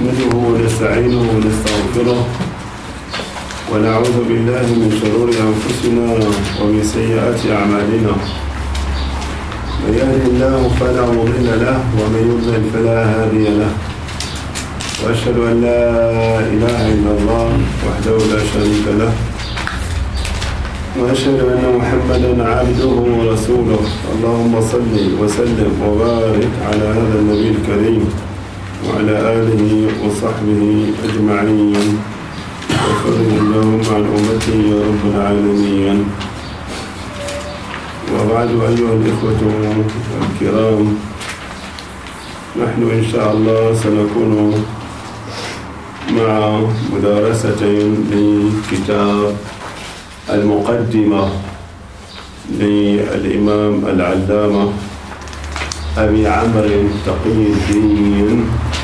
نحمده ونستعينه ونستغفره ونعوذ بالله من شرور أنفسنا ومن سيئات أعمالنا. من يهد الله فلا مضل له ومن يضلل فلا هادي له، وأشهد أن لا إله إلا الله وحده لا شريك له، وأشهد أن محمدًا عبده ورسوله. اللهم صل وسلم وبارك على هذا النبي الكريم وعلى آله وصحبه أجمعين، وفرج اللهم عن أمته يا رب العالمين. وبعد، أيها الإخوة الكرام، نحن إن شاء الله سنكون مع مدارسة لكتاب المقدمة للإمام العلامة أبي عمرو تقي الدين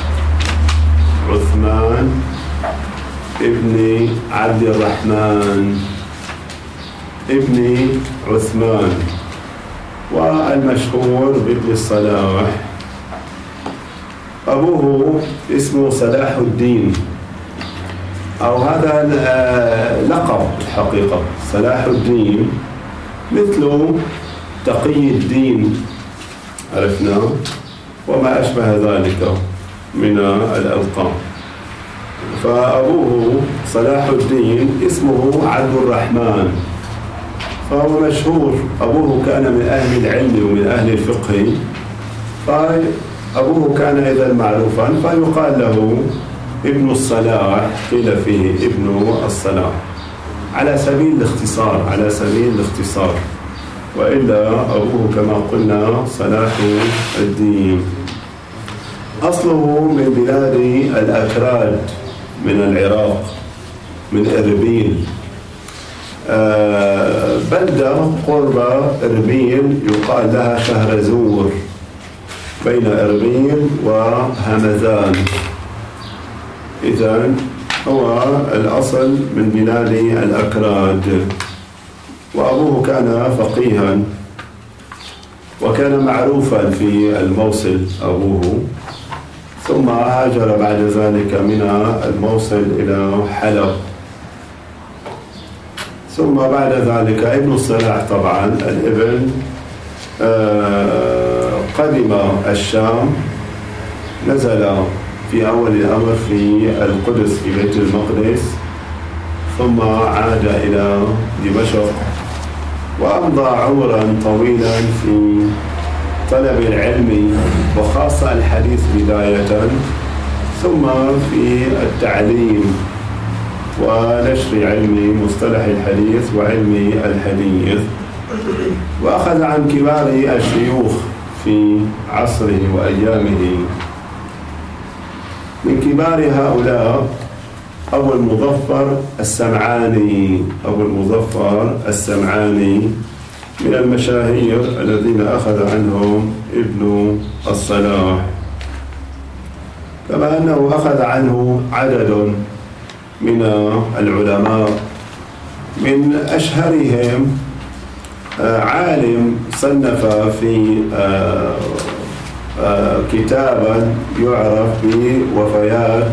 عثمان ابن عبد الرحمن ابن عثمان، والمشهور بابن الصلاح. أبوه اسمه صلاح الدين، أو هذا لقب الحقيقة، صلاح الدين، مثل تقي الدين عرفنا وما أشبه ذلك من الألقاب. فأبوه صلاح الدين اسمه عبد الرحمن، فهو مشهور. أبوه كان من أهل العلم ومن أهل الفقه، فأبوه كان إذا معروفا فيقال له ابن الصلاح، قيل فيه ابن الصلاح على سبيل الاختصار، وإلا أبوه كما قلنا صلاح الدين. أصله من بلاد الأكراد من العراق، من إربيل، بلدة قرب إربيل يقال لها شهرزور، بين إربيل وهمذان. إذن هو الأصل من بلاد الأكراد. وأبوه كان فقيها وكان معروفا في الموصل أبوه، ثم هاجر بعد ذلك من الموصل إلى حلب. ثم بعد ذلك ابن الصلاح طبعا الابن قدم الشام، نزل في أول الأمر في القدس في بيت المقدس، ثم عاد إلى دمشق، وأمضى عمرا طويلا في طلب العلم وخاصة الحديث بداية، ثم في التعليم ونشر علم مصطلح الحديث وعلم الحديث. وأخذ عن كبار الشيوخ في عصره وأيامه. من كبار هؤلاء أبو المظفر السمعاني من المشاهير الذين أخذ عنهم ابن الصلاح، كما أنه أخذ عنه عدد من العلماء. من أشهرهم عالم صنف في كتابا يعرف بوفيات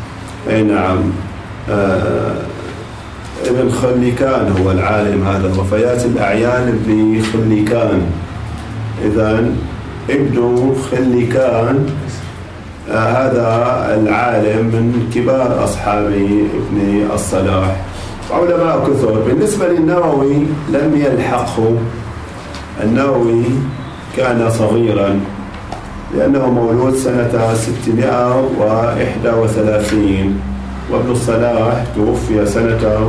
ابن خليكان، هو العالم هذا، وفيات الأعيان ابن خليكان. إذن ابن خليكان هذا العالم من كبار أصحاب ابن الصلاح، وعلماء كثر. بالنسبة للنووي لم يلحقه، النووي كان صغيرا لأنه مولود سنة 631، وابن الصلاح توفي سنة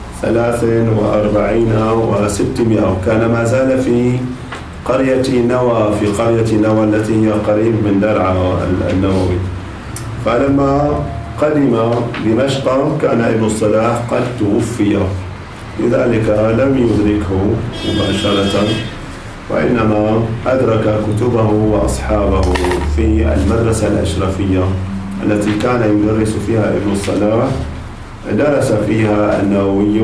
43 و600، كان ما زال في قرية نوى التي هي قريب من درعا النووي. فلما قدم دمشق كان ابن الصلاح قد توفي، لذلك لم يدركه مباشرة، وإنما أدرك كتبه وأصحابه في المدرسة الأشرفية التي كان يدرس فيها ابن الصلاح. درس فيها النووي،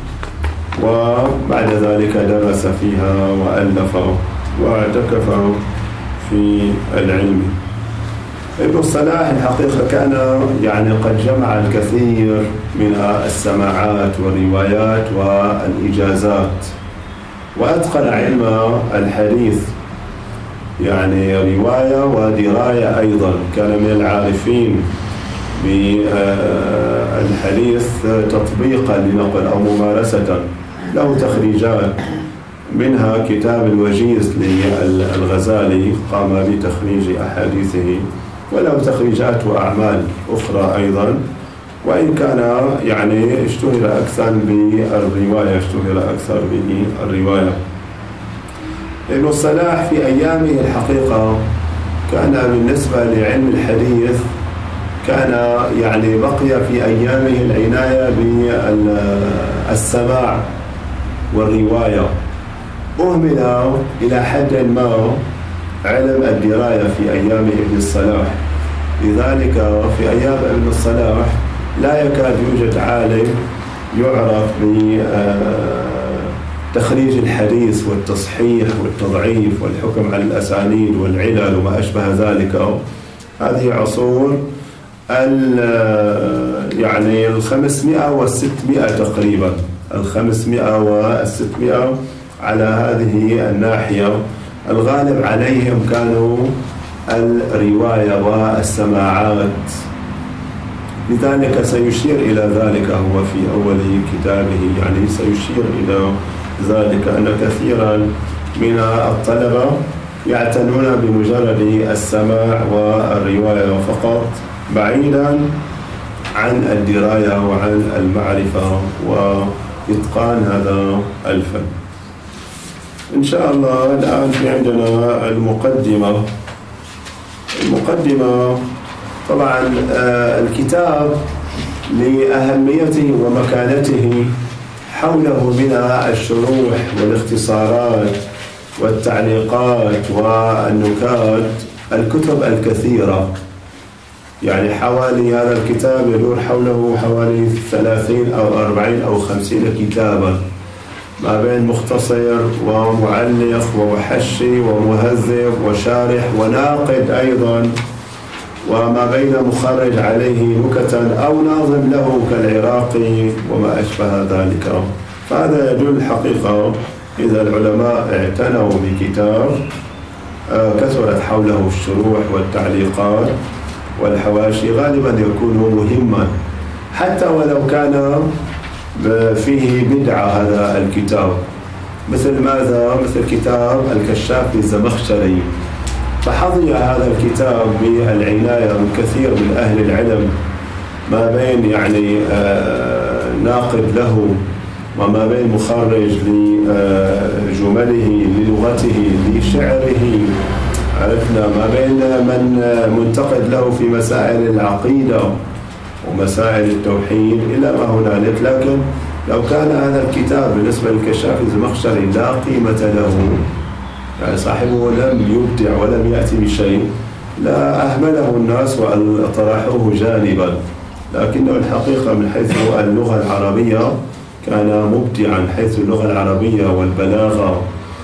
وبعد ذلك درس فيها وألف واعتكف في العلم. ابن الصلاح الحقيقة كان يعني قد جمع الكثير من السماعات والروايات والإجازات، وأتقن علم الحديث، يعني رواية ودراية أيضا. كان من العارفين بالحديث تطبيقا لنقل أو ممارسة. له تخريجات، منها كتاب الوجيز للغزالي قام بتخريج أحاديثه، وله تخريجات وأعمال أخرى أيضا، وإن كان يعني اشتهر أكثر بالرواية. ابن الصلاح في أيامه الحقيقة كان بالنسبة لعلم الحديث كان يعني بقي في أيامه العناية بالسماع والرواية. أهمل إلى حد ما علم الدراية في أيام ابن الصلاح، لذلك في أيام ابن الصلاح لا يكاد يوجد عالم يعرف بتخريج الحديث والتصحيح والتضعيف والحكم على الأسانيد والعلل وما أشبه ذلك. هذه عصور يعني 500 و600 تقريبا، 500 و600 على هذه الناحية. الغالب عليهم كانوا الرواية والسماعات، لذلك سيشير إلى ذلك هو في أول كتابه، يعني سيشير إلى ذلك أن كثيرا من الطلبة يعتنون بمجرد السماع والرواية فقط، بعيدا عن الدراية وعن المعرفة وإتقان هذا الفن. إن شاء الله الآن في عندنا المقدمة. طبعا الكتاب لأهميته ومكانته حوله من الشروح والاختصارات والتعليقات والنكات الكتب الكثيرة. يعني حوالي هذا الكتاب يدور حوله حوالي 30 أو 40 أو 50 كتابا، ما بين مختصر ومعلق ومحشي ومهذب وشارح وناقد أيضا، وما بين مخرج عليه نكتا أو ناظم له كالعراقي وما أشبه ذلك. فهذا يدل حقيقة إذا العلماء اعتنوا بكتاب كثرت حوله الشروح والتعليقات والحواشي، غالبا يكون مهما حتى ولو كان فيه بدعة هذا الكتاب. مثل ماذا؟ مثل كتاب الكشاف للزمخشري، فحظي هذا الكتاب بالعناية من كثير من أهل العلم، ما بين يعني ناقد له وما بين مخرج لجمله للغته لشعره، عرفنا ما بين من منتقد له في مسائل العقيدة ومسائل التوحيد إلى ما هنالك. لكن لو كان هذا الكتاب بالنسبة للكشاف الزمخشري لا قيمة له، يعني صاحبه لم يبدع ولم يأتي بشيء، لا أهمله الناس وطرحوه جانبا. لكنه الحقيقة من حيث اللغة العربية كان مبدعا، حيث اللغة العربية والبلاغة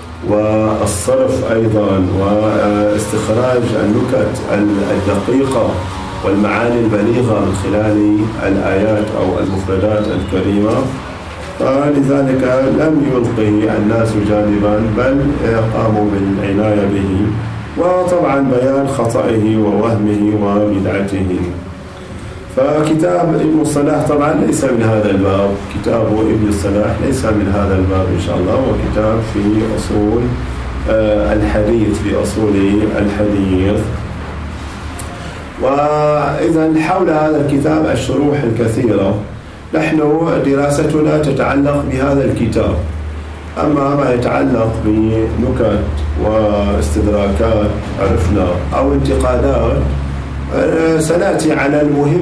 والصرف أيضا واستخراج النكت الدقيقة والمعاني البليغة من خلال الآيات أو المفردات الكريمة. فلذلك لم يلقي الناس جانبا، بل قاموا بالعناية به، وطبعا بيان خطئه ووهمه وبدعته. فكتاب ابن الصلاح طبعا ليس من هذا الباب، كتاب ابن الصلاح ليس من هذا الباب إن شاء الله، وكتاب في أصول الحديث، في أصول الحديث. وإذا حول هذا الكتاب الشروح الكثيرة. نحن دراستنا تتعلق بهذا الكتاب، أما ما يتعلق بنكت واستدراكات عرفنا أو انتقادات سنأتي على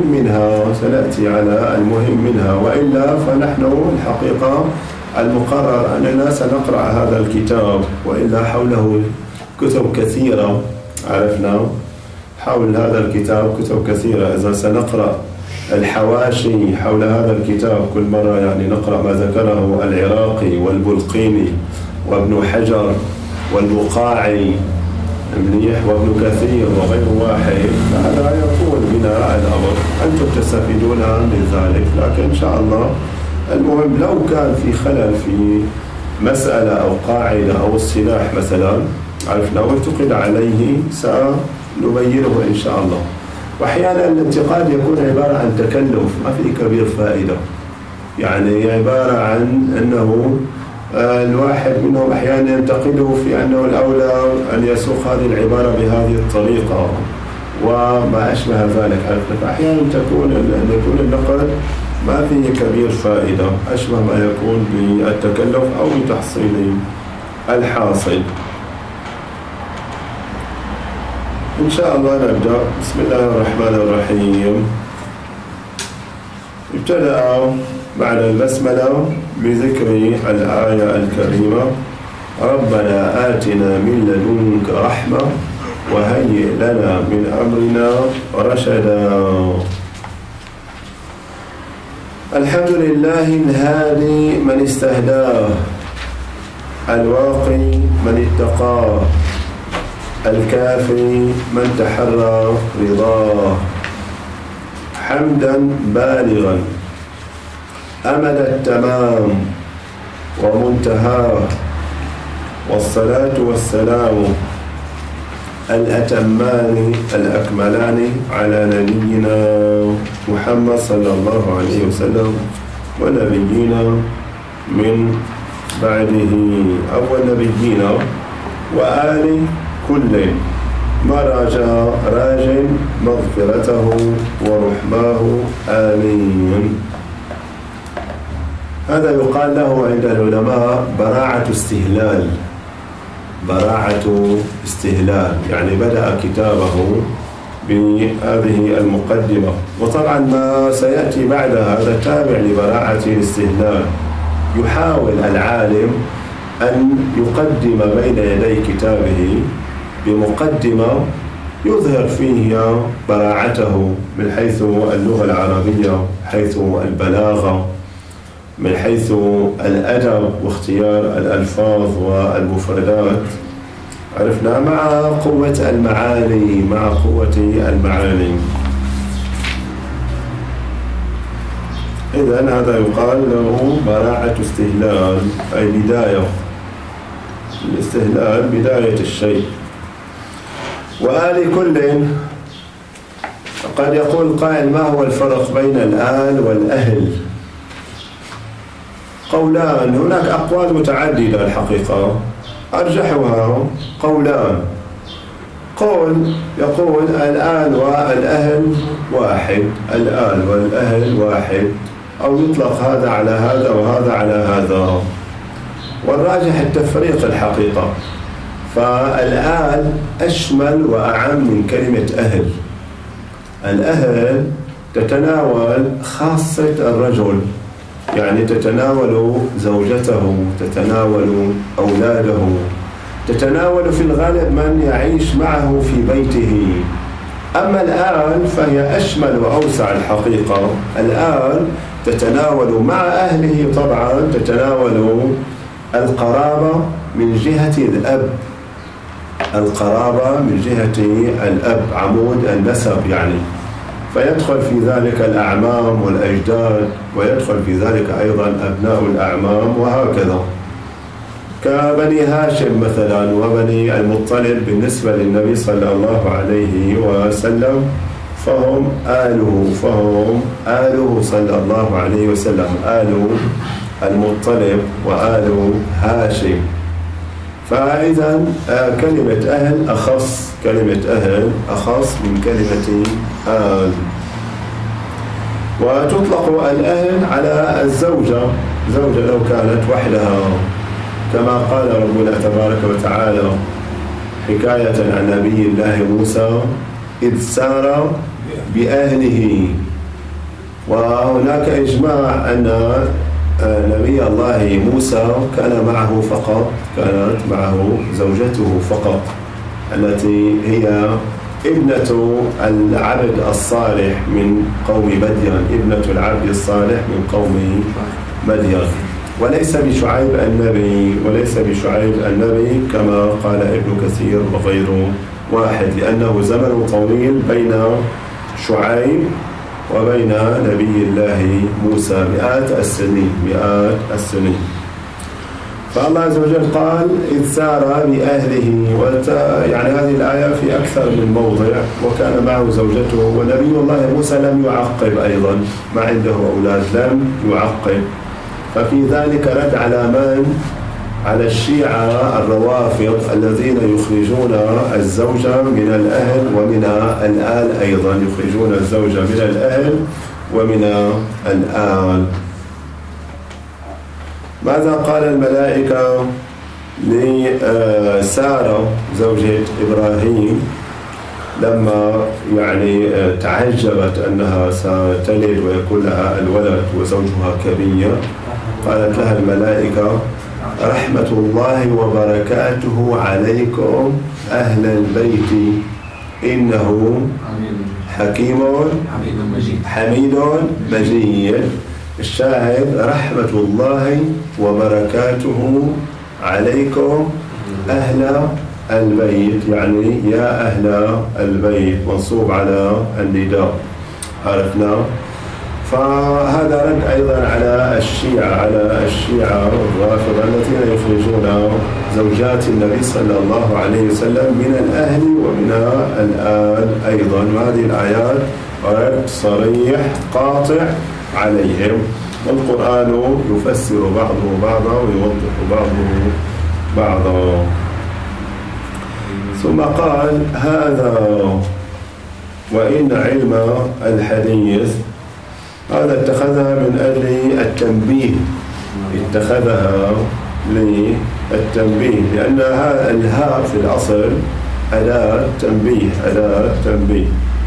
المهم منها، وإلا فنحن الحقيقة المقرر أننا سنقرأ هذا الكتاب، وإلا حوله كتب كثيرة، عرفنا حول هذا الكتاب كتب كثيرة. إذا سنقرأ الحواشي حول هذا الكتاب كل مرة، يعني نقرأ ما ذكره العراقي والبلقيني وابن حجر والبقاعي منيح وابن كثير وغير واحد، هذا يطول بنا الأمر، أنتم تستفيدون من ذلك. لكن إن شاء الله المهم لو كان في خلل في مسألة أو قاعدة أو السلاح مثلا عرفنا وانتقد عليه سنبينه إن شاء الله. وأحيانا الانتقاد يكون عبارة عن تكلف ما فيه كبير فائدة، يعني عبارة عن أنه الواحد منهم أحيانا ينتقده في أنه الأولى أن يسوق هذه العبارة بهذه الطريقة وما أشبه ذلك. فأحيانا يكون النقد ما فيه كبير فائدة، أشبه ما يكون بالتكلف أو بتحصيل الحاصل. إن شاء الله نبدأ. بسم الله الرحمن الرحيم. ابتدأ بعد البسملة بذكر الآية الكريمة: ربنا آتنا من لدنك رحمة وهيئ لنا من أمرنا رشدا. الحمد لله الهادي من استهداه، الواقي من اتقاه، الكافي من تحرى رضاه، حمدا بالغا أمد التمام ومنتهاه، والصلاة والسلام الأتمان الأكملان على نبينا محمد صلى الله عليه وسلم ونبينا من بعده أول نبينا وآل كل ما راج مغفرته ورحماه آمين. هذا يقال له عند العلماء براعة استهلال، براعة استهلال، يعني بدأ كتابه بهذه المقدمة. وطبعا ما سيأتي بعد هذا تابع لبراعة الاستهلال. يحاول العالم أن يقدم بين يدي كتابه بمقدمة يظهر فيها براعته من حيث اللغة العربية، حيث البلاغة، من حيث الأدب واختيار الألفاظ والمفردات، عرفنا، مع قوة المعاني، مع قوة المعاني. إذن هذا يقال له براعة استهلال، أي بداية الاستهلال، بداية الشيء. وآل كل، قد يقول قائل: ما هو الفرق بين الآل والأهل؟ قولان، هناك أقوال متعددة الحقيقة، أرجحها قولان. قول يقول الآل والأهل واحد، الآل والأهل واحد، أو يطلق هذا على هذا وهذا على هذا، والراجح التفريق الحقيقة. فالآل أشمل وأعم من كلمة أهل. الأهل تتناول خاصة الرجل، يعني تتناول زوجته، تتناول أولاده، تتناول في الغالب من يعيش معه في بيته. أما الآل فهي أشمل وأوسع الحقيقة. الآل تتناول مع أهله طبعا، تتناول القرابة من جهة الأب، القرابة من جهة الأب، عمود النسب يعني، فيدخل في ذلك الأعمام والأجداد، ويدخل في ذلك أيضا أبناء الأعمام، وهكذا. كبني هاشم مثلا وبني المطلب بالنسبة للنبي صلى الله عليه وسلم فهم آله صلى الله عليه وسلم، آل المطلب وآل هاشم. فإذا كلمة أهل أخص، كلمة أهل أخص من كلمة آل. وتطلق الأهل على الزوجة، زوجة لو كانت وحدها، كما قال ربنا تبارك وتعالى حكاية عن نبي الله موسى: إذ سار بأهله. وهناك إجماع أن نبي الله موسى كان معه فقط، كانت معه زوجته فقط، التي هي ابنة العبد الصالح من قوم مدين، ابنة العبد الصالح من قوم مدين. وليس بشعيب النبي كما قال ابن كثير وغير واحد، لأنه زمن طويل بين شعيب وبين نبي الله موسى مئات السنين. فالله عز وجل قال إذ سار بأهله، يعني هذه الآية في أكثر من موضع. وكان معه زوجته، ونبي الله موسى لم يعقب أيضا، ما عنده أولاد، لم يعقب. ففي ذلك رد على من؟ على الشيعة الروافض الذين يخرجون الزوجة من الأهل ومن الآل أيضا، يخرجون الزوجة من الأهل ومن الآل. ماذا قال الملائكة لسارة زوجة إبراهيم لما يعني تعجبت أنها ستلد ويكون لها الولد وزوجها كبير؟ قالت لها الملائكة رحمة الله وبركاته عليكم أهل البيت إنه حميد مجيد. الشاهد رحمة الله وبركاته عليكم أهل البيت، يعني يا أهل البيت، منصوب على النداء، عرفنا. فهذا رد أيضا على الشيعة الرافضة الذين يخرجون زوجات النبي صلى الله عليه وسلم من الأهل ومن الآل أيضا. وهذه الآيات رد صريح قاطع عليهم، والقرآن يفسر بعضه بعضا ويوضح بعضه بعضا. ثم قال هذا وإن علم الحديث، هذا اتخذها من أجل التنبيه، اتخذها للتنبيه، لأن الهاء في الأصل أداة تنبيه.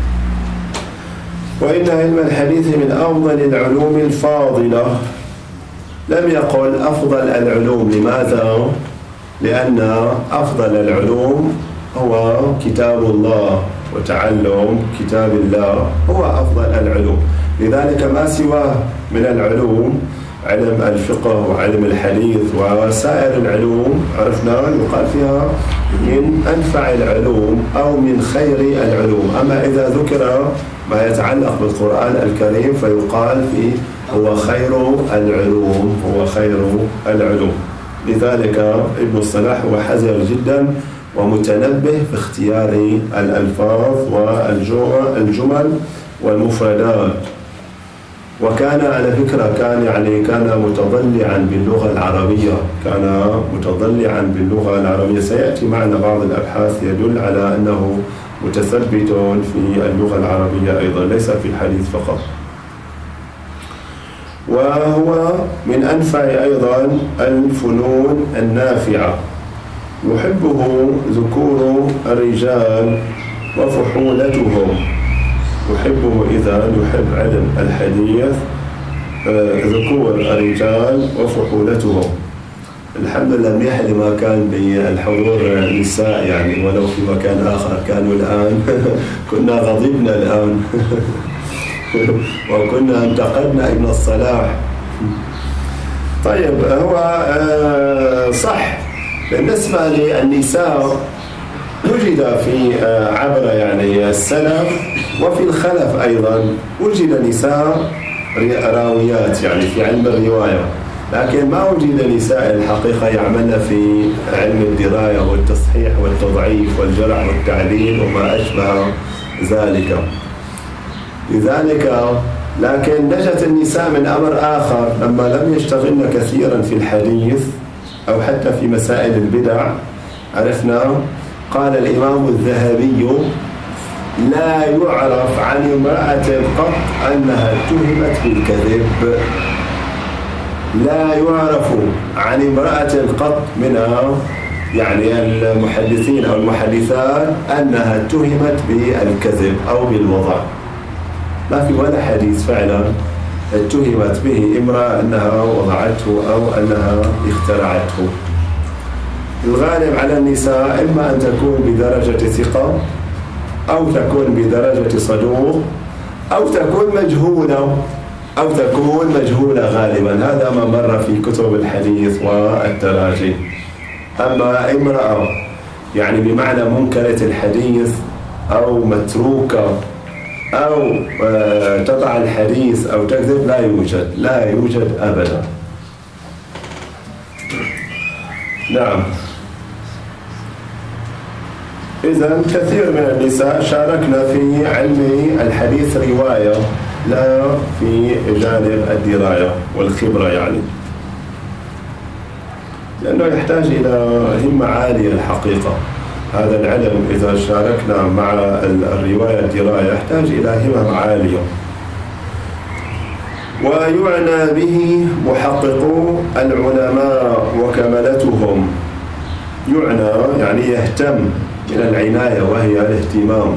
وإن علم الحديث من أفضل العلوم الفاضلة. لم يقل أفضل العلوم، لماذا؟ لأن أفضل العلوم هو كتاب الله، وتعلم كتاب الله هو أفضل العلوم. لذلك ما سواه من العلوم، علم الفقه وعلم الحديث وسائر العلوم، عرفنا يقال فيها من أنفع العلوم أو من خير العلوم. أما إذا ذكر ما يتعلق بالقرآن الكريم فيقال فيه هو خير العلوم. لذلك ابن الصلاح هو حذر جدا ومتنبه في اختيار الألفاظ والجمل والمفردات. وكان على فكرة كان متضلعا باللغة العربية، سيأتي معنا بعض الأبحاث يدل على أنه متثبت في اللغة العربية أيضا، ليس في الحديث فقط. وهو من أنفع أيضا الفنون النافعة، يحبه ذكور الرجال وفحولتهم. يحبه إذن يحب علم الحديث ذكور الرجال وفحولتهم. الحمد لله منيح لما كان بالحضور النساء، يعني ولو في مكان آخر كانوا الآن كنا غضبنا الآن وكنا انتقدنا ابن الصلاح. طيب هو صح بالنسبة للنساء وجد في عبر يعني السلف وفي الخلف أيضا وجد نساء راويات يعني في علم الرواية، لكن ما وجد نساء الحقيقة يعملن في علم الدراية والتصحيح والتضعيف والجرح والتعديل وما أشبه ذلك. لذلك لكن نجت النساء من أمر آخر لما لم يشتغلن كثيرا في الحديث أو حتى في مسائل البدع. عرفنا قال الإمام الذهبي لا يعرف عن امرأة قط أنها اتهمت بالكذب. لا يعرف عن امرأة قط منها يعني المحدثين أو المحدثات أنها اتهمت بالكذب أو بالوضع. ما في ولا حديث فعلا اتهمت به امرأة أنها وضعته أو أنها اخترعته. الغالب على النساء إما أن تكون بدرجة ثقة أو تكون بدرجة صدوق أو تكون مجهولة. أو تكون مجهولة غالبا. هذا ما مر في كتب الحديث والتراجم. أما امرأة يعني بمعنى منكرة الحديث أو متروكة أو تضع الحديث أو تكذب، لا يوجد أبدا. نعم. إذن كثير من النساء شاركنا في علم الحديث رواية، لا في جانب الدراية والخبرة يعني، لأنه يحتاج إلى همة عالية الحقيقة. هذا العلم إذا شاركنا مع الرواية الدراية يحتاج إلى همم عالية. ويعنى به محققو العلماء وكملتهم. يعنى يعني يهتم، من العناية وهي الاهتمام.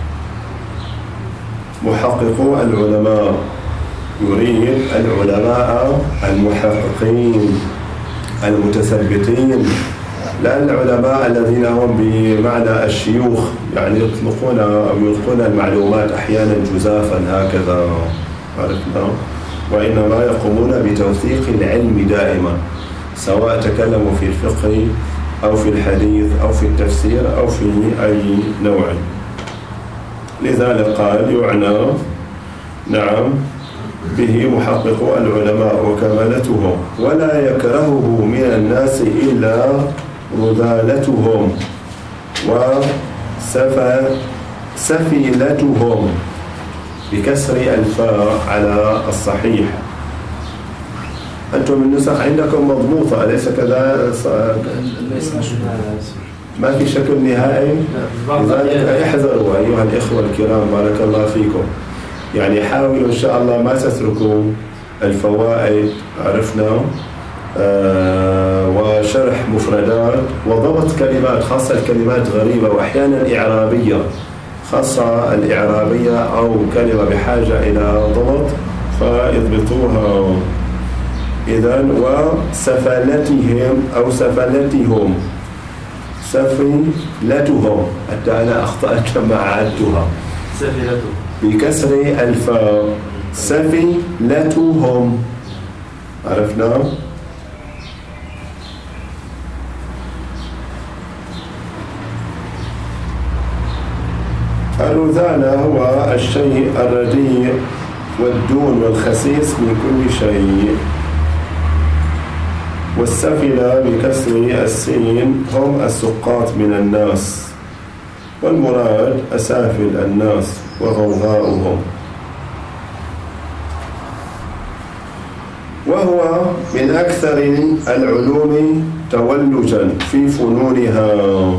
محققو العلماء يريد العلماء المحققين المتثبتين، لا العلماء الذين هم بمعنى الشيوخ، يعني يطلقون أو يلقون المعلومات أحيانا جزافا هكذا، عرفنا، وإنما يقومون بتوثيق العلم دائما، سواء تكلموا في الفقه أو في الحديث أو في التفسير أو في أي نوع. لذلك قال يعنى نعم به محقق العلماء وكمالتهم، ولا يكرهه من الناس إلا رذالتهم وسفيلتهم بكسر الفاء على الصحيح. أنتم النسخ عندكم مضبوطة أليس كذا؟ ما في شكل نهائي. لذلك احذروا أيها الإخوة الكرام، بارك الله فيكم، يعني حاولوا إن شاء الله ما تتركوا الفوائد، عرفنا، وشرح مفردات وضبط كلمات، خاصة الكلمات غريبة وأحيانا إعرابية، خاصة الإعرابية أو كلمة بحاجة إلى ضبط فيضبطوها. إذن وسفلتهم أو سفلتهم، سفلتهم، حتى أنا أخطأت كما عدتها، سفلتهم بكسر الفاء، سفلتهم، عرفنا. الرذالة هو الشيء الرديء والدون والخسيس من كل شيء. والسفلة بكسر السين هم السقاط من الناس، والمراد أسافل الناس وغوغاؤهم. وهو من أكثر العلوم تولجا في فنونها.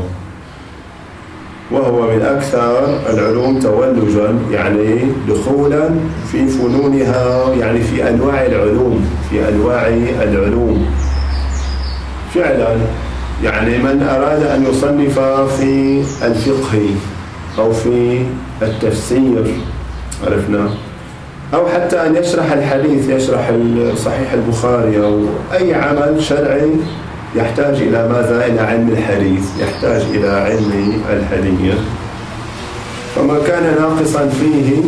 وهو من أكثر العلوم تولجا يعني دخولا في فنونها، يعني في أنواع العلوم، في أنواع العلوم فعلا. يعني من أراد أن يصنف في الفقه أو في التفسير، عرفنا، أو حتى أن يشرح الحديث، يشرح صحيح البخاري أو أي عمل شرعي يحتاج إلى ماذا؟ إلى علم الحديث، يحتاج إلى علم الحديث. فما كان ناقصا فيه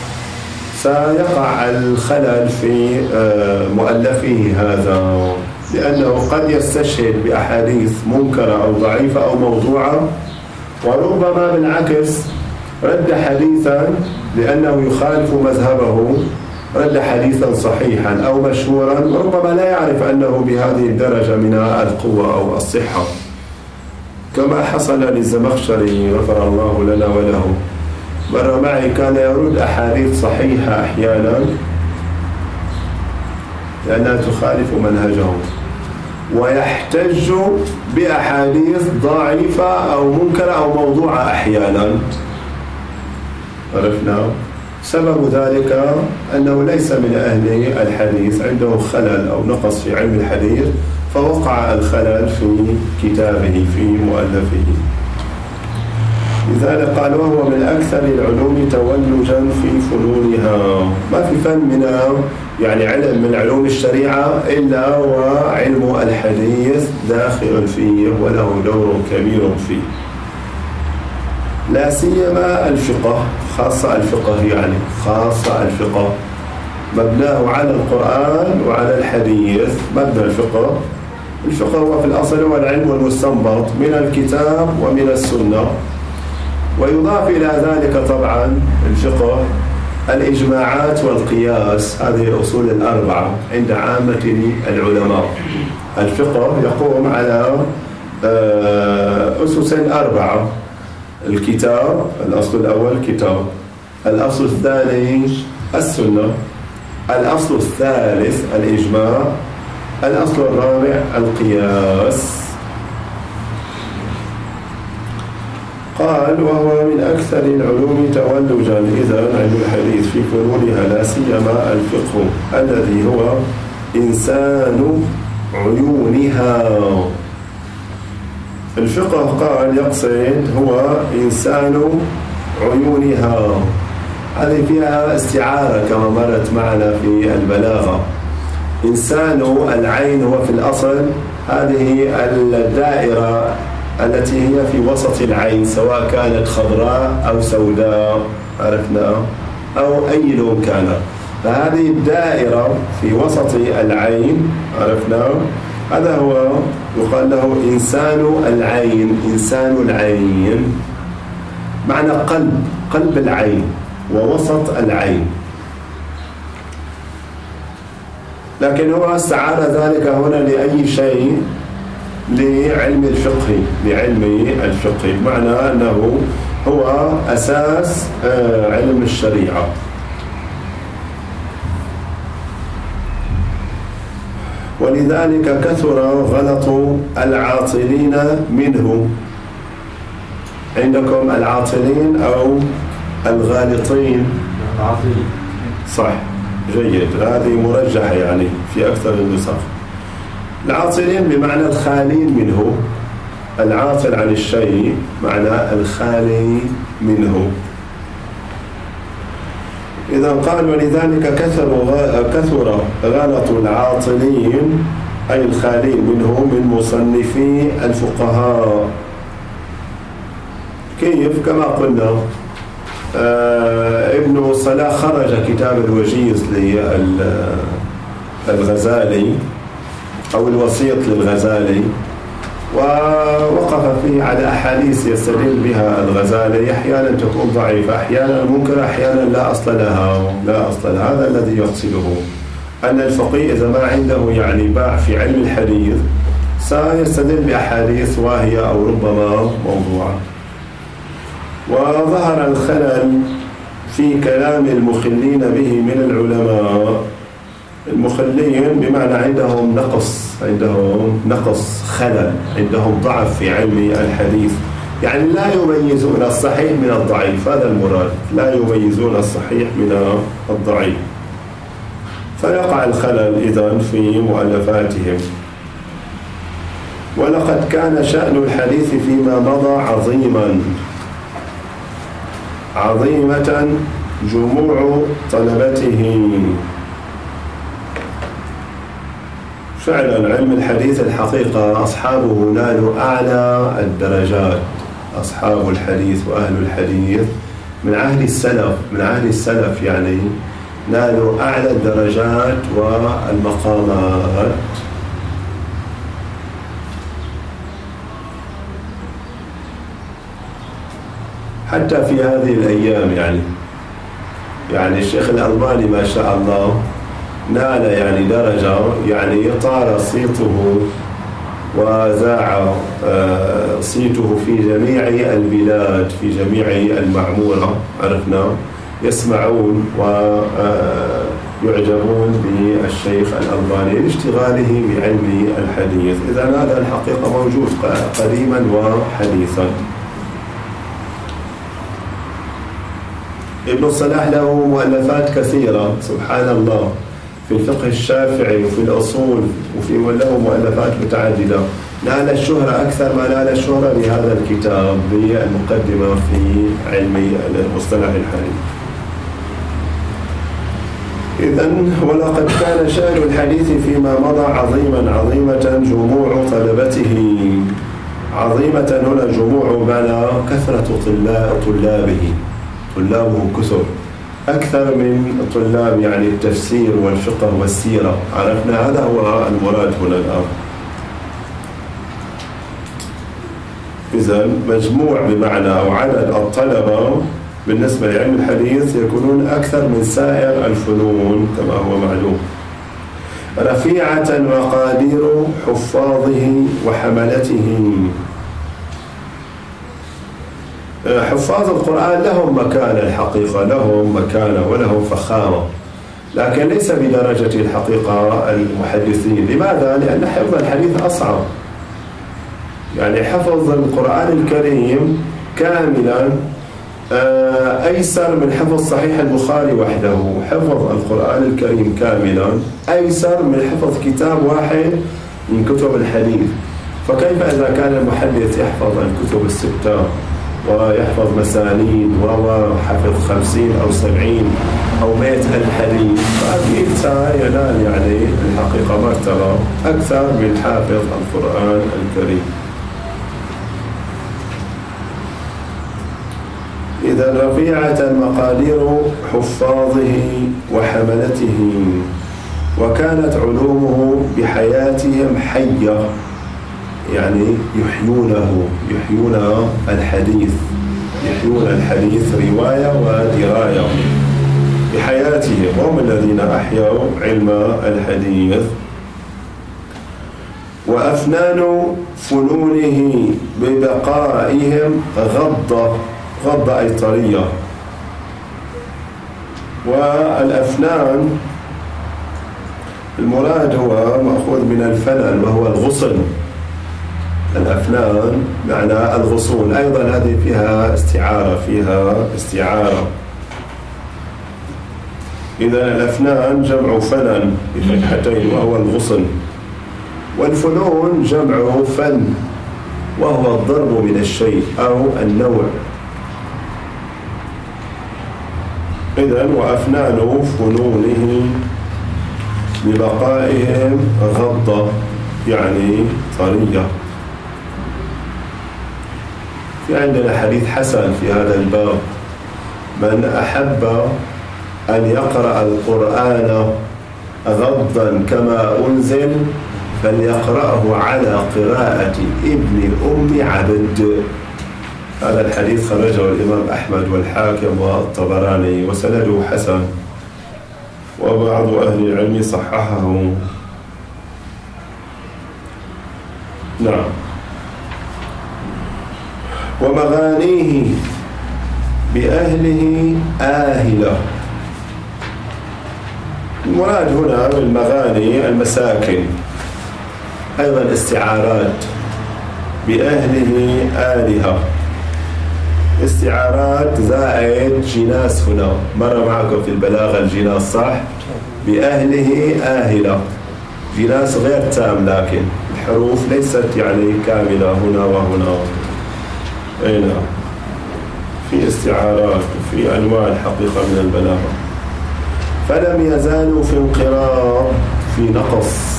سيقع الخلل في مؤلفه هذا، لأنه قد يستشهد بأحاديث منكرة أو ضعيفة أو موضوعة، وربما بالعكس رد حديثا لأنه يخالف مذهبه، رد حديثا صحيحا أو مشهورا، وربما لا يعرف أنه بهذه الدرجة من القوة أو الصحة، كما حصل للزمخشري غفر الله لنا وله. مر معي كان يرد أحاديث صحيحة أحيانا لأنها تخالف منهجه، ويحتج بأحاديث ضعيفة أو منكرة أو موضوعة أحيانا، عرفنا. سبب ذلك أنه ليس من أهل الحديث، عنده خلل أو نقص في علم الحديث، فوقع الخلل في كتابه في مؤلفه. لذلك قال وهو من أكثر العلوم تولجا في فنونها. ما في فن من يعني علم من علوم الشريعة إلا وعلم الحديث داخل فيه وله دور كبير فيه، لا سيما الفقه، خاصة الفقه، يعني خاصة الفقه، مبناه على القرآن وعلى الحديث. مبنى الفقه هو في الأصل هو العلم المستنبط من الكتاب ومن السنة، ويضاف إلى ذلك طبعا الفقه الإجماعات والقياس. هذه الأصول الأربعة عند عامة العلماء. الفقه يقوم على أسس أربعة: الكتاب، الأصل الأول كتاب، الأصل الثاني السنة، الأصل الثالث الإجماع، الأصل الرابع القياس. قال: وهو من أكثر العلوم تولجا إذن علم الحديث في فنونها، لا سيما الفقه الذي هو إنسان عيونها. الفقه قال يقصد هو إنسان عيونها. هذه فيها استعارة كما مرت معنا في البلاغة. إنسان العين هو في الأصل هذه الدائرة التي هي في وسط العين، سواء كانت خضراء أو سوداء عرفنا أو أي لون كان، فهذه الدائرة في وسط العين عرفنا، هذا هو يقال له إنسان العين. إنسان العين معنى قلب العين ووسط العين، لكن هو استعار ذلك هنا لأي شيء، لعلم الفقه، بمعنى أنه هو أساس علم الشريعة. ولذلك كثر غلط العاطلين منه. عندكم العاطلين أو الغالطين؟ العاطلين صح، جيد، هذه مرجحة يعني في أكثر النسخ. العاطلين بمعنى الخالين منه، العاطل عن الشيء معنى الخالي منه. إذا قال: ولذلك كثر غلط العاطلين أي الخالين منه من مصنفي الفقهاء. كيف؟ كما قلنا ابن صلاح خرج كتاب الوجيز للغزالي أو الوسيط للغزالي، ووقف فيه على أحاديث يستدل بها الغزالي، أحيانا تكون ضعيفة، أحيانا منكرة، أحيانا لا أصل لها. هذا الذي يقصده، أن الفقيه إذا ما عنده يعني باع في علم الحديث سيستدل بأحاديث واهية أو ربما موضوعة. وظهر الخلل في كلام المخلين به من العلماء. المخلين بمعنى عندهم نقص، خلل، عندهم ضعف في علم الحديث، يعني لا يميزون الصحيح من الضعيف. هذا المراد، لا يميزون الصحيح من الضعيف، فيقع الخلل إذن في مؤلفاتهم. ولقد كان شأن الحديث فيما مضى عظيمة جموع طلبته. فعلا علم الحديث الحقيقة أصحابه نالوا أعلى الدرجات. أصحاب الحديث وأهل الحديث من عهد السلف يعني نالوا أعلى الدرجات والمقامات. حتى في هذه الأيام يعني الشيخ الألباني ما شاء الله نال يعني درجة، يعني طار صيته وذاع صيته في جميع البلاد، في جميع المعمورة عرفنا، يسمعون ويعجبون بالشيخ الألباني لاشتغاله بعلم الحديث. إذا هذا الحقيقة موجود قديما وحديثا. ابن صلاح له مؤلفات كثيرة سبحان الله في الفقه الشافعي وفي الأصول، وله مؤلفات متعددة. نال الشهرة أكثر ما نال الشهرة بهذا الكتاب، بالمقدمة في علم المصطلح الحديث. إذن ولقد كان شأن الحديث فيما مضى عظيمة جموع طلبته. عظيمة هنا جموع بلا كثرة طلابه كثر، أكثر من طلاب يعني التفسير والفقه والسيرة. عرفنا هذا هو المراد هنا الآن. إذن مجموع بمعنى أو عدد الطلبة بالنسبة لعلم الحديث يكونون أكثر من سائر الفنون كما هو معلوم. رفيعة مقادير حفاظه وحملته. حفاظ القرآن لهم مكانة، الحقيقة لهم مكانة ولهم فخامة، لكن ليس بدرجة الحقيقة المحدثين. لماذا؟ لأن حفظ الحديث أصعب. يعني حفظ القرآن الكريم كاملا أيسر من حفظ صحيح البخاري وحده. حفظ القرآن الكريم كاملا أيسر من حفظ كتاب واحد من كتب الحديث. فكيف إذا كان المحدث يحفظ الكتب الستة ويحفظ مسانيد وحفظ 50 أو 70 أو 100 الحديث، فأكيد سينال يعني الحقيقة مرتبة أكثر من حافظ القرآن الكريم. إذا رفيعة مقادير حفاظه وحملته، وكانت علومه بحياتهم حية، يعني يحيون الحديث رواية ودراية بحياتهم. هم الذين أحيوا علم الحديث. وأفنان فنونه ببقائهم غضة أي طرية. والأفنان المراد هو مأخوذ من الفنن وهو الغصن. الأفنان معنى الغصون، أيضا هذه فيها استعارة. إذا الأفنان جمع فنن بفتحتين وهو الغصن، والفنون جمع فن وهو الضرب من الشيء أو النوع. إذن وأفنان فنونه ببقائهم غضة يعني طرية. في عندنا حديث حسن في هذا الباب: من أحب أن يقرأ القرآن غضا كما أنزل فليقرأه على قراءة ابن أم عبد. هذا الحديث خرجه الإمام أحمد والحاكم والطبراني وسنده حسن، وبعض أهل العلم صححه. نعم. ومغانيه بأهله آهلة. المراد هنا بالمغاني المساكن، أيضا استعارات. بأهله آلهة، استعارات زائد جناس. هنا مر معكم في البلاغة الجناس صح؟ بأهله آهلة، جناس غير تام، لكن الحروف ليست يعني كاملة هنا وهنا. أين في استعارات وفي أنواع الحقيقة من البلاغة. فلم يزالوا في انقراض، في نقص.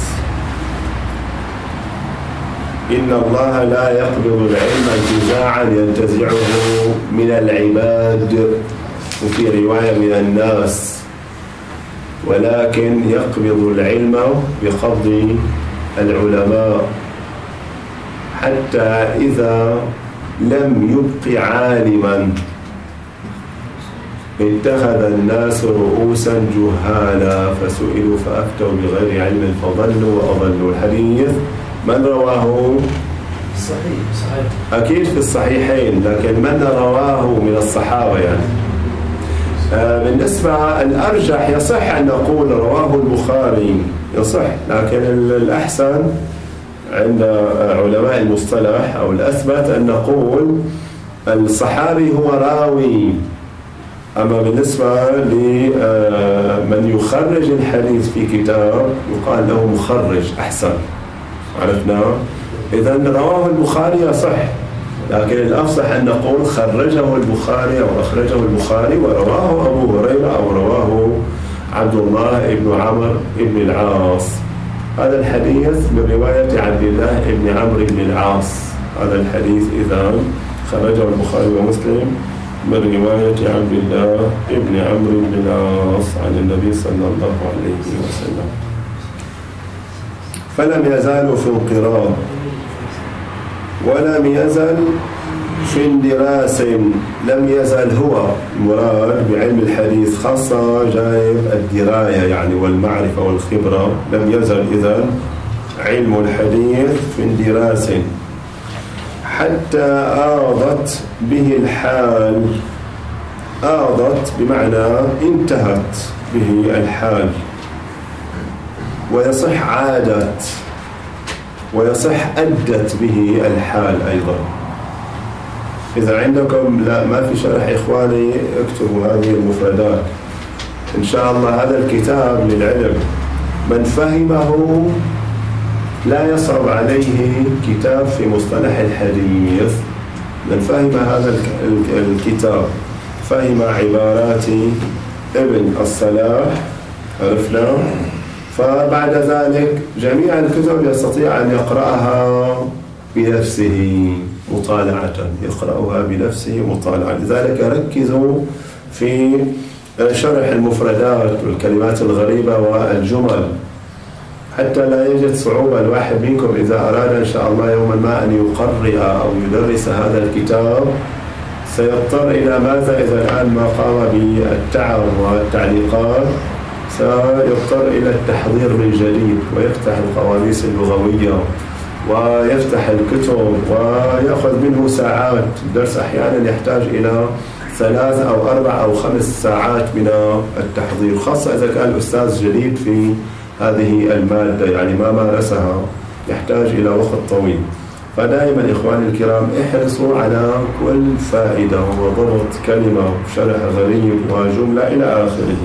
إن الله لا يقبض العلم انتزاعا ينتزعه من العباد، وفي رواية من الناس، ولكن يقبض العلم بقبض العلماء، حتى إذا لم يبق عالما اتخذ الناس رؤوسا جهالا فسئلوا فأفتوا بغير علم فضلوا وأضلوا. الحديث من رواه؟ صحيح أكيد في الصحيحين، لكن من رواه من الصحابة يعني. بالنسبة الأرجح يصح أن نقول رواه البخاري، يصح، لكن الأحسن عند علماء المصطلح أو الأثبت أن نقول الصحابي هو راوي. أما بالنسبة لمن يخرج الحديث في كتاب يقال له مخرج، أحسن. عرفنا؟ إذن رواه البخاري يصح، لكن الأفصح أن نقول خرجه البخاري أو أخرجه البخاري ورواه أبو هريرة أو رواه عبد الله بن عمرو بن العاص. هذا الحديث من رواية عبد الله بن عمرو بن العاص. هذا الحديث إذن خرجه البخاري ومسلم من رواية عبد الله ابن عمرو بن العاص عن النبي صلى الله عليه وسلم. فلم يزالوا في انقراض ولم يزل في اندراس. لم يزل هو مراد بعلم الحديث خاصة جايب الدراية يعني والمعرفة والخبرة. لم يزل إذن علم الحديث في اندراس حتى آضت به الحال. آضت بمعنى انتهت به الحال، ويصح عادت، ويصح أدت به الحال أيضا. إذا عندكم لا ما في شرح إخواني اكتبوا هذه المفردات إن شاء الله. هذا الكتاب للعلم من فهمه لا يصعب عليه كتاب في مصطلح الحديث. من فهم هذا الكتاب فهم عبارات ابن الصلاح، عرفنا، فبعد ذلك جميع الكتب يستطيع أن يقرأها بنفسه مطالعة، يقرأها بنفسه مطالعة. لذلك ركزوا في شرح المفردات والكلمات الغريبة والجمل حتى لا يجد صعوبة الواحد منكم إذا أراد إن شاء الله يوما ما أن يقرئ أو يدرس هذا الكتاب سيضطر إلى ماذا إذا الآن ما قام بالتعب والتعليقات، سيضطر إلى التحضير من جديد ويفتح القواميس اللغوية ويفتح الكتب ويأخذ منه ساعات. الدرس أحيانا يحتاج إلى 3 أو 4 أو 5 ساعات من التحضير، خاصة إذا كان الأستاذ جديد في هذه المادة يعني ما مارسها، يحتاج إلى وقت طويل. فدائما إخواني الكرام احرصوا على كل فائدة وضبط كلمة وشرح غريب وجملة إلى آخره.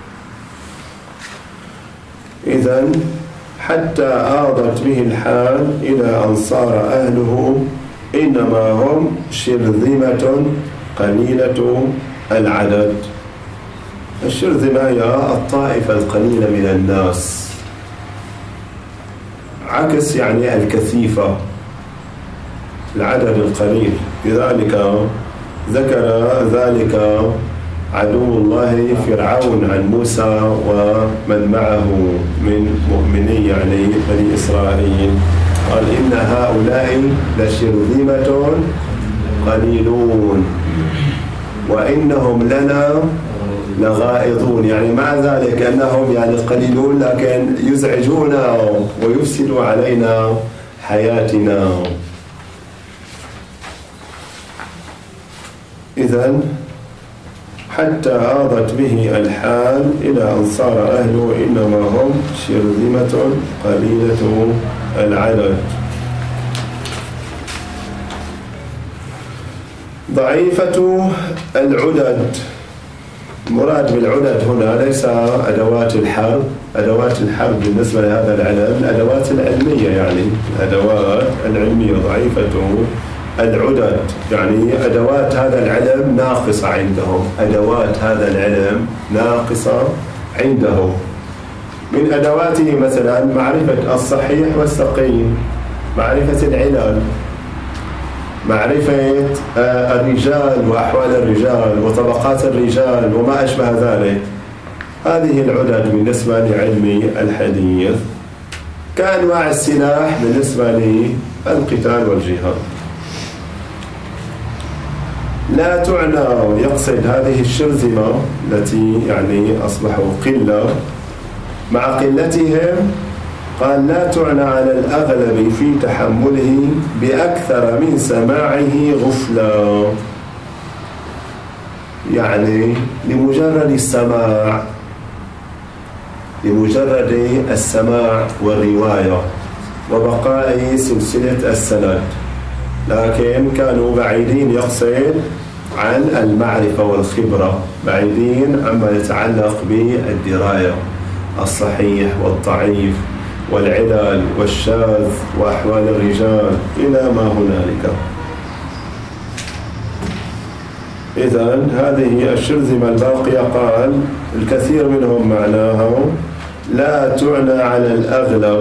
إذن حتى آضت به الحال إلى أن صار أهله إنما هم شرذمة قليلة العدد. الشرذمة هي الطائفة القليلة من الناس، عكس يعني الكثيفة، العدد القليل. لذلك ذكر ذلك عدو الله فرعون عن موسى ومن معه من مؤمني يعني بني إسرائيل، قال إن هؤلاء لشرذمة قليلون وإنهم لنا لغائضون. يعني مع ذلك أنهم يعني قليلون لكن يزعجونا ويفسدوا علينا حياتنا. إذن حتى آضت به الحال إلى أن صار أهله إنما هم شرذمة قليلة العدد. ضعيفة العدد. المراد بالعدد هنا ليس أدوات الحرب. أدوات الحرب بالنسبة لهذا العلم الأدوات العلمية، يعني الأدوات العلمية. ضعيفة العدد يعني أدوات هذا العلم ناقصة عندهم، أدوات هذا العلم ناقصة عندهم. من أدواته مثلا معرفة الصحيح والسقيم، معرفة العلل، معرفة الرجال وأحوال الرجال وطبقات الرجال وما أشبه ذلك. هذه العدد بالنسبة لعلم الحديث. كأنواع السلاح بالنسبة للقتال والجهاد. لا تعنى، يقصد هذه الشرذمة التي يعني أصبحوا قلة، مع قلتهم قال لا تعنى على الأغلب في تحمله بأكثر من سماعه غفلة. يعني لمجرد السماع، لمجرد السماع والرواية وبقاء سلسلة السند، لكن كانوا بعيدين، يقصد عن المعرفة والخبرة، بعيدين عما يتعلق بالدراية، الصحيح والضعيف والعلل والشاذ وأحوال الرجال إلى ما هنالك. إذن هذه الشرذمة الباقية قال الكثير منهم معناها لا تعنى على الأغلب.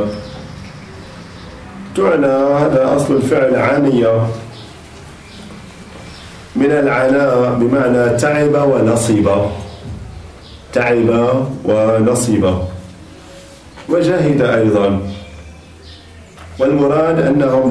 تعنى هذا أصل الفعل عنية، من العناء بمعنى تعب ونصب، تعب ونصب وجهد أيضا. والمراد أنهم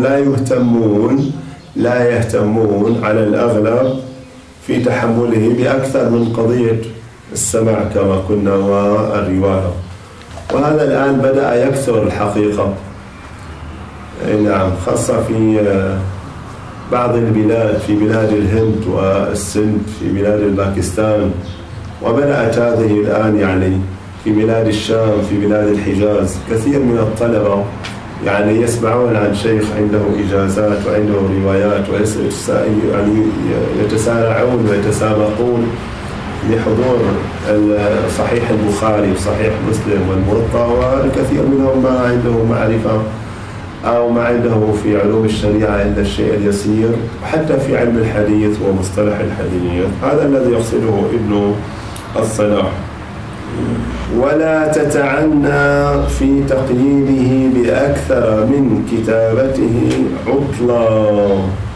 لا يهتمون على الأغلب في تحمله بأكثر من قضية السمع كما قلنا والرواية. وهذا الآن بدأ يكثر الحقيقة، نعم، خاصة في بعض البلاد، في بلاد الهند والسند، في بلاد الباكستان، وبدأت هذه الآن يعني في بلاد الشام، في بلاد الحجاز. كثير من الطلبة يعني يسمعون عن شيخ عنده إجازات وعنده روايات يعني يتسارعون ويتسابقون لحضور صحيح البخاري وصحيح مسلم والموطأ، والكثير منهم ما عنده معرفة أو ما عنده في علوم الشريعة إلا الشيء اليسير، وحتى في علم الحديث ومصطلح الحديث. هذا الذي يقصده ابن الصلاح. ولا تتعنى في تقييده بأكثر من كتابته عطلا.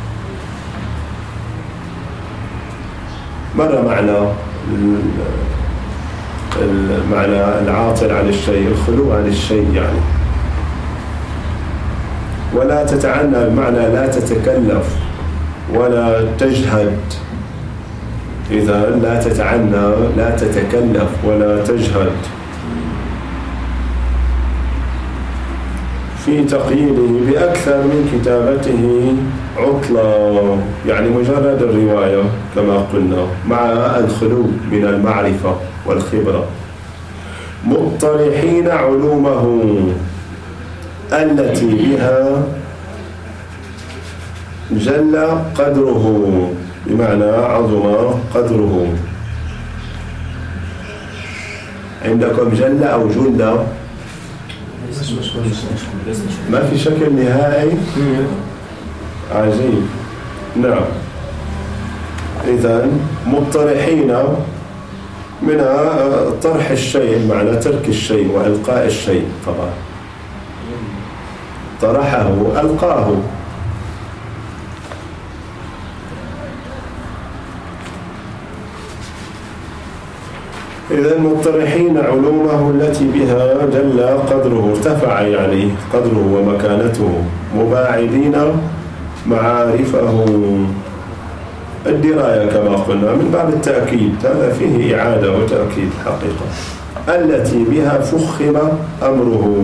مر معنى العاطل عن الشيء، الخلو عن الشيء يعني. ولا تتعنى بمعنى لا تتكلف ولا تجهد. إذا لا تتعنى لا تتكلف ولا تجهد في تقييده بأكثر من كتابته عطلا، يعني مجرد الرواية كما قلنا مع الخلو من المعرفة والخبرة. مطرحين علومه التي بها جل قدره، بمعنى عظم قدره. عندكم جل أو جل؟ ما في شكل نهائي؟ عجيب. نعم. إذن مطرحين من طرح الشيء، معنى ترك الشيء وإلقاء الشيء. طبعا طرحه ألقاه. إذن مطرحين علومه التي بها جل قدره، ارتفع يعني قدره ومكانته. مباعدين معارفه، الدراية كما قلنا من باب التأكيد، هذا فيه إعادة وتأكيد حقيقة. التي بها فخم أمره،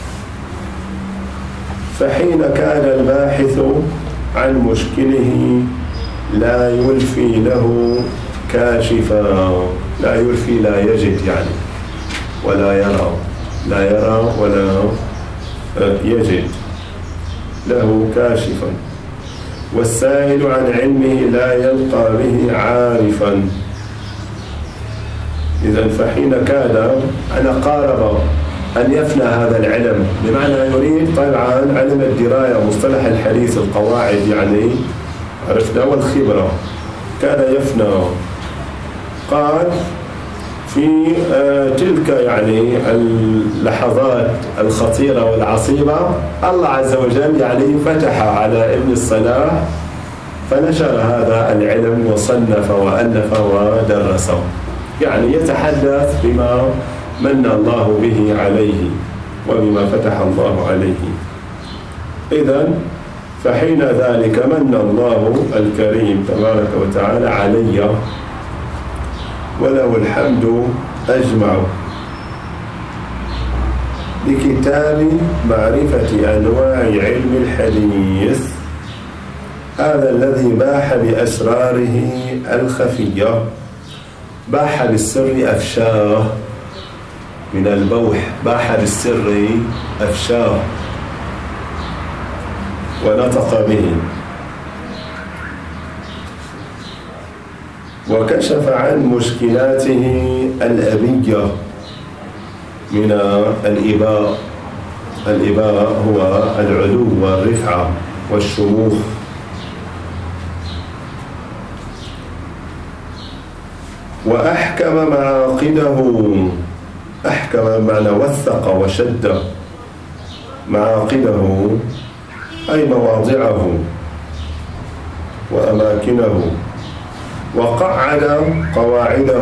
فحين كان الباحث عن مشكله لا يلفي له كاشفا. لا يلفي لا يجد يعني، ولا يرى، لا يرى ولا يجد له كاشفا. والسائل عن علمه لا يلقى به عارفا. إذن فحين كاد أنا قارب أن يفنى هذا العلم، بمعنى يريد طبعا علم الدراية مصطلح الحديث القواعد يعني عرفنا والخبرة، كاد يفنى. قال في تلك يعني اللحظات الخطيرة والعصيبة الله عز وجل يعني فتح على ابن الصلاح فنشر هذا العلم وصنف وألف ودرسه، يعني يتحدث بما من الله به عليه وبما فتح الله عليه. إذن فحين ذلك من الله الكريم تبارك وتعالى علي وله الحمد أجمع بكتاب معرفة أنواع علم الحديث، هذا الذي باح بأسراره الخفية. باح بالسر أفشاه، من البوح باح بالسر أفشاه ونطق به. وكشف عن مشكلاته الأبية من الإباء. الإباء هو العلو والرفعة والشموخ. وأحكم معاقده، أحكم معنى وثق وشد، معاقده أي مواضعه وأماكنه وقعد قواعده.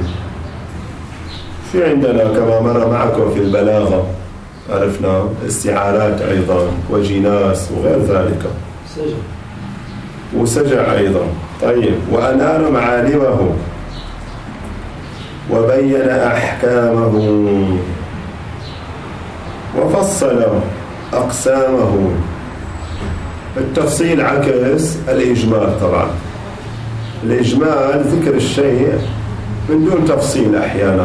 في عندنا كما مر معكم في البلاغة عرفنا استعارات أيضا وجناس وغير ذلك، وسجع أيضا. طيب، وأنار معالمه وبين أحكامه وفصل أقسامه. التفصيل عكس الإجمال. طبعا الإجمال ذكر الشيء من دون تفصيل أحيانا،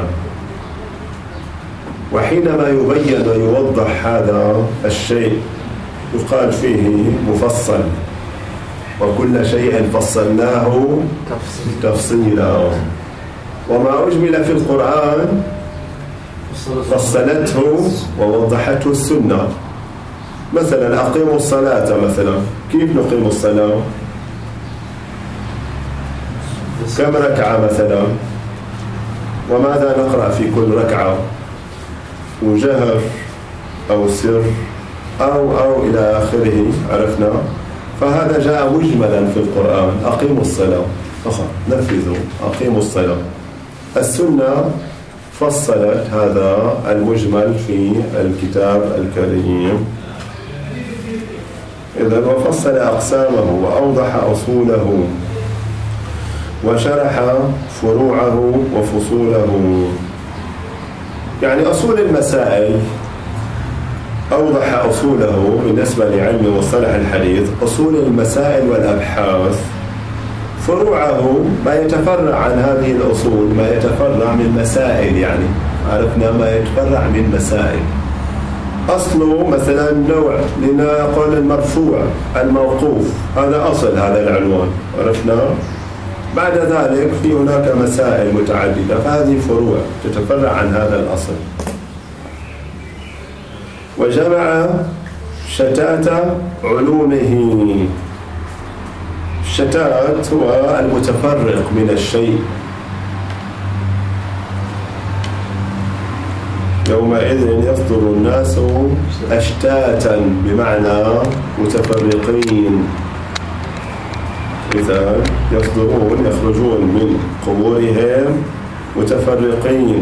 وحينما يبين ويوضح هذا الشيء يقال فيه مفصل، وكل شيء فصلناه تفصيلا. وما أجمل في القرآن فصلته ووضحته السنة. مثلا أقيموا الصلاة، مثلا كيف نقيم الصلاة؟ كم ركعة مثلا؟ وماذا نقرأ في كل ركعة؟ وجهر أو سر أو إلى آخره عرفنا. فهذا جاء مجملا في القرآن، أقيموا الصلاة فقط، نفذوا أقيموا الصلاة. السنة فصلت هذا المجمل في الكتاب الكريم. إذن وفصل أقسامه وأوضح أصوله وشرح فروعه وفصوله. يعني أصول المسائل أوضح أصوله بالنسبة لعلم مصطلح الحديث، أصول المسائل والأبحاث. فروعه ما يتفرع عن هذه الأصول، ما يتفرع من مسائل، يعني عرفنا ما يتفرع من مسائل. أصله مثلا نوع لنقول المرفوع الموقوف، هذا أصل هذا العنوان عرفنا. بعد ذلك في هناك مسائل متعددة، فهذه فروع تتفرع عن هذا الأصل. وجمع شتات علومه. الشتات هو المتفرق من الشيء. يومئذ يصدر الناس أشتاتا بمعنى متفرقين. إذا يخرجون من قبورهم متفرقين.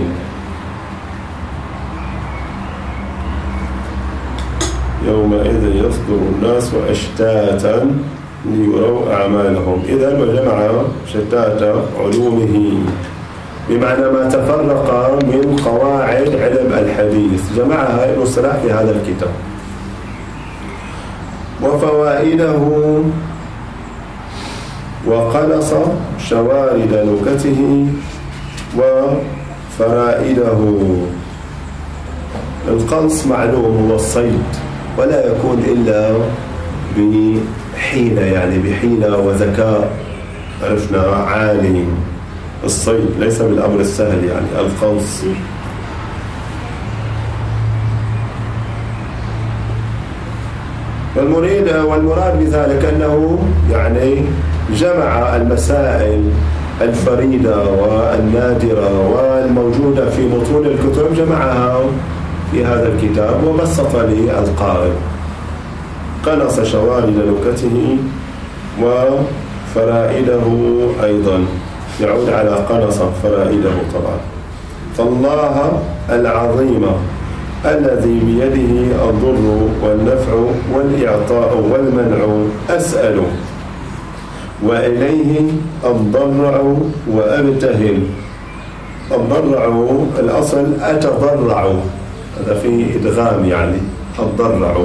يومئذ يصدر الناس أشتاتا ليروا أعمالهم. إذا وجمع شتات علومه بمعنى ما تفرق من قواعد علم الحديث، جمعها ابن الصلاح في هذا الكتاب. وفوائده وقلص شوارد نكته وفرائده. القلص معلوم هو الصيد، ولا يكون إلا بحيلة، يعني بحيلة وذكاء عرفنا عالي. الصيد ليس بالأمر السهل، يعني القلص. والمراد بذلك أنه يعني جمع المسائل الفريدة والنادرة والموجودة في بطون الكتب، جمعها في هذا الكتاب وبسط للقارئ. قنص شوارد نكته وفرائده أيضا، يعود على قنص فرائده طبعا. فالله العظيم الذي بيده الضر والنفع والإعطاء والمنع أسأل، وإليه أضرع وأبتهل. الضرع الأصل أتضرع، هذا فيه إدغام، يعني الضرع.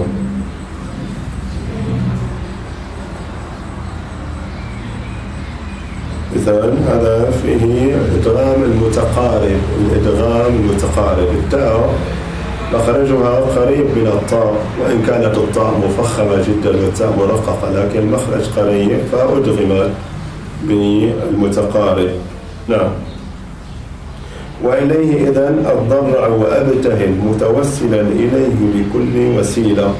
مثلا هذا فيه إدغام المتقارب، الإدغام المتقارب. التاء مخرجها قريب من الطاء، وإن كانت الطاء مفخمة جدا والتاء مرققة، لكن المخرج قريب فأدغمت بالمتقارب. نعم. وإليه إذن أضرع وأبتهل متوسلا إليه بكل وسيلة،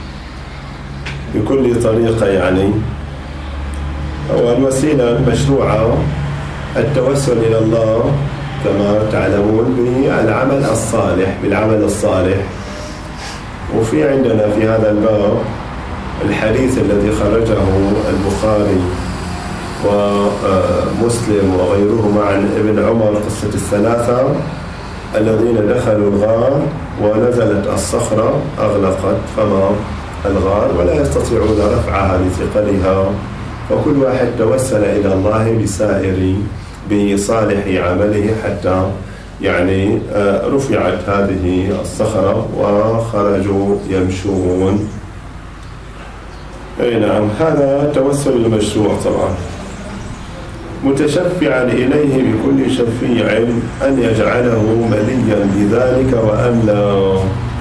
بكل طريقة. يعني هو الوسيلة المشروعة التوسل إلى الله كما تعلمون بالعمل الصالح، بالعمل الصالح. وفي عندنا في هذا الباب الحديث الذي خرجه البخاري ومسلم وغيرهما عن ابن عمر قصة الثلاثة الذين دخلوا الغار ونزلت الصخرة أغلقت فم الغار ولا يستطيعون رفعها لثقلها، فكل واحد توسل إلى الله بصالح عمله حتى يعني رفعت هذه الصخرة وخرجوا يمشون. أي نعم، هذا توسل المشروع طبعا، متشفعا إليه بكل شفيع أن يجعله مليا بذلك وأملا،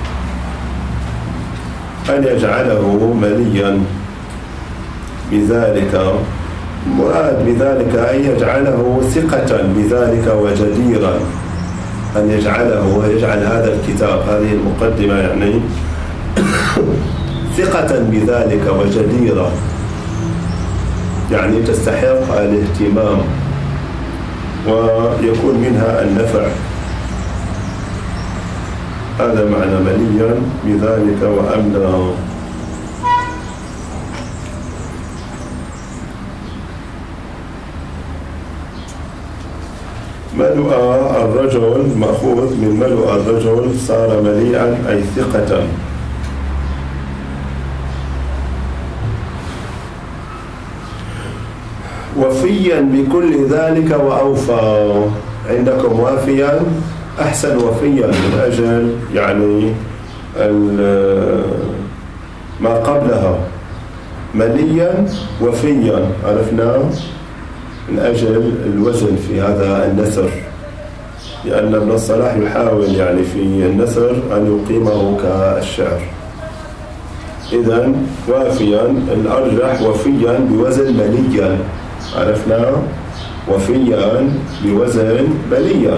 أن يجعله مليا بذلك، مراد بذلك أن يجعله ثقة بذلك وجديرا، أن يجعل هذا الكتاب، هذه المقدمة يعني ثقة بذلك وجديرا، يعني تستحق الاهتمام ويكون منها النفع. هذا معنى مليا بذلك وأملا. ملؤ الرجل مأخوذ من ملؤ الرجل، صار مليئا أي ثقة. وفيا بكل ذلك وأوفى، عندكم وافيا أحسن وفيا من أجل يعني ما قبلها، مليا وفيا عرفنا من أجل الوزن في هذا النثر، لأن ابن الصلاح يحاول يعني في النثر أن يقيمه كالشعر. إذن وافيا الأرجح وفيا بوزن مليا، عرفنا وفيا بوزن مليا.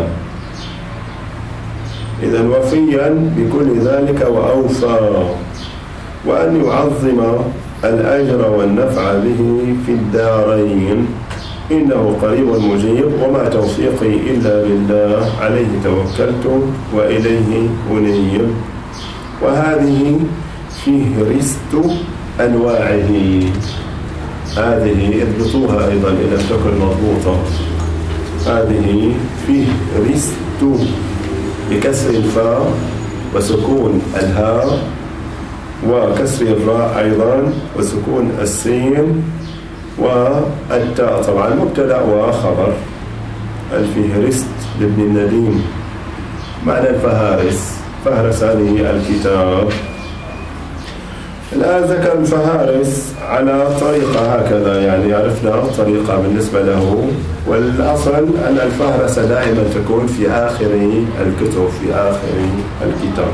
إذن وفيا بكل ذلك وأوفى، وأن يعظم الأجر والنفع به في الدارين، إنه قريب مجيب وما توفيقي إلا بالله، عليه توكلت وإليه أنيب. وهذه فهرست أنواعه، هذه اضبطوها أيضا إن لم تكن مضبوطة، هذه فهرست بكسر الفاء وسكون الهاء وكسر الراء أيضا وسكون السين والتاء، طبعا مبتدأ وخبر. الفهرست لابن النديم معنى الفهارس، فهرس هذه الكتاب. الآن ذكر الفهارس على طريقة هكذا، يعني عرفنا طريقة بالنسبة له، والأصل أن الفهرس دائما تكون في آخر الكتب، في آخر الكتاب.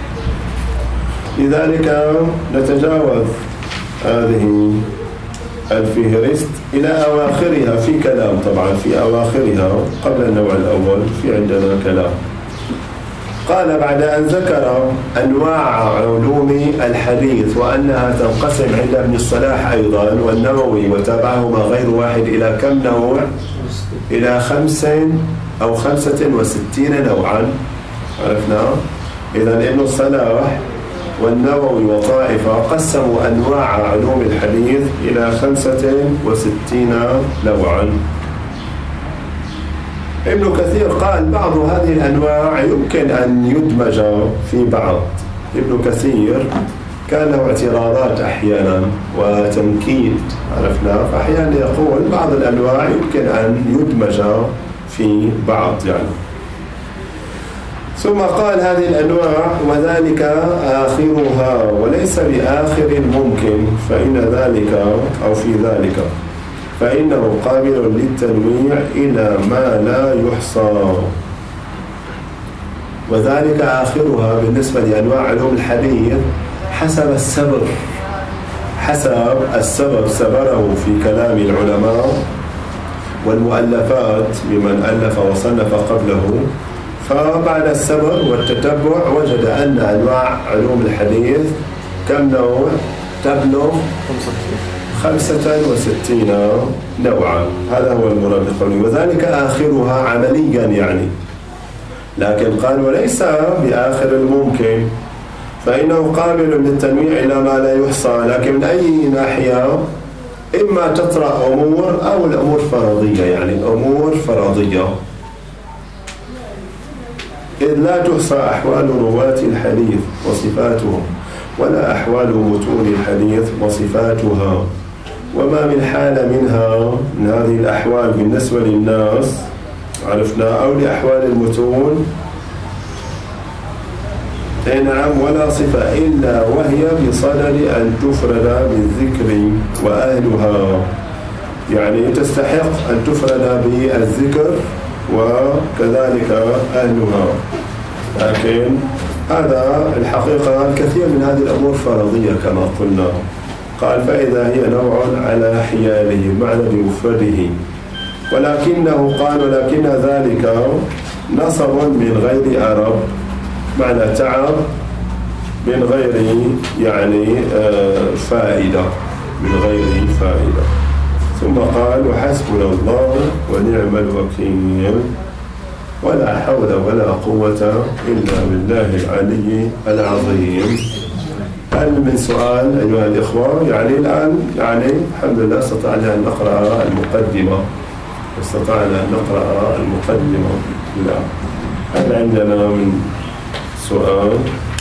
لذلك نتجاوز هذه الفهرست إلى أواخرها في كلام، طبعا في أواخرها قبل النوع الأول في عندنا كلام. قال بعد أن ذكر أنواع علوم الحديث وأنها تنقسم عند ابن الصلاح أيضا والنووي وتابعهما غير واحد إلى كم نوع؟ إلى 5 أو 65 نوعا، عرفنا. إذن ابن الصلاح والنووي وطائفة قسموا أنواع علوم الحديث إلى 65 نوعا. ابن كثير قال بعض هذه الأنواع يمكن أن يدمج في بعض. ابن كثير كان له اعتراضات أحيانا وتنكيد، عرفنا، فأحيانا يقول بعض الأنواع يمكن أن يدمج في بعض يعني. ثم قال هذه الأنواع وذلك آخرها وليس بآخر ممكن، فإن ذلك أو في ذلك فإنه قابل للتنويع إلى ما لا يحصى. وذلك آخرها بالنسبة لأنواع علوم الحديث حسب السبر، حسب السبر سبره في كلام العلماء والمؤلفات بمن ألف وصنف قبله. فبعد السبر والتتبع وجد أن أنواع علوم الحديث كم نوع؟ تبلغ 65 نوعا. هذا هو المراد بقوله وذلك آخرها عمليا يعني، لكن قال وليس بآخر الممكن، فإنه قابل للتنويع إلى ما لا يحصى. لكن من أي ناحية؟ إما تطرأ أمور أو الأمور فرضية، يعني أمور فرضية، إذ لا تحصى أحوال رواة الحديث وصفاتهم ولا أحوال متون الحديث وصفاتها، وما من حالة منها من هذه الأحوال بالنسبة للناس عرفنا أو لأحوال المتون أي نعم ولا صفة إلا وهي بصدد أن تفرد بالذكر وأهلها، يعني تستحق أن تفرد بالذكر وكذلك أهلها. لكن هذا الحقيقة الكثير من هذه الأمور فرضية كما قلنا. قال فإذا هي نوع على حياله معنى بمفرده، ولكنه قال ولكن ذلك نصب من غير أرب، معنى تعب من غير يعني فائدة، من غير فائدة. ثم قال وحسبنا الله ونعم الوكيل ولا حول ولا قوة إلا بالله العلي العظيم. هل من سؤال أيها الإخوة؟ يعني الآن يعني الحمد لله استطعنا أن نقرأ المقدمة، لا هل عندنا من سؤال؟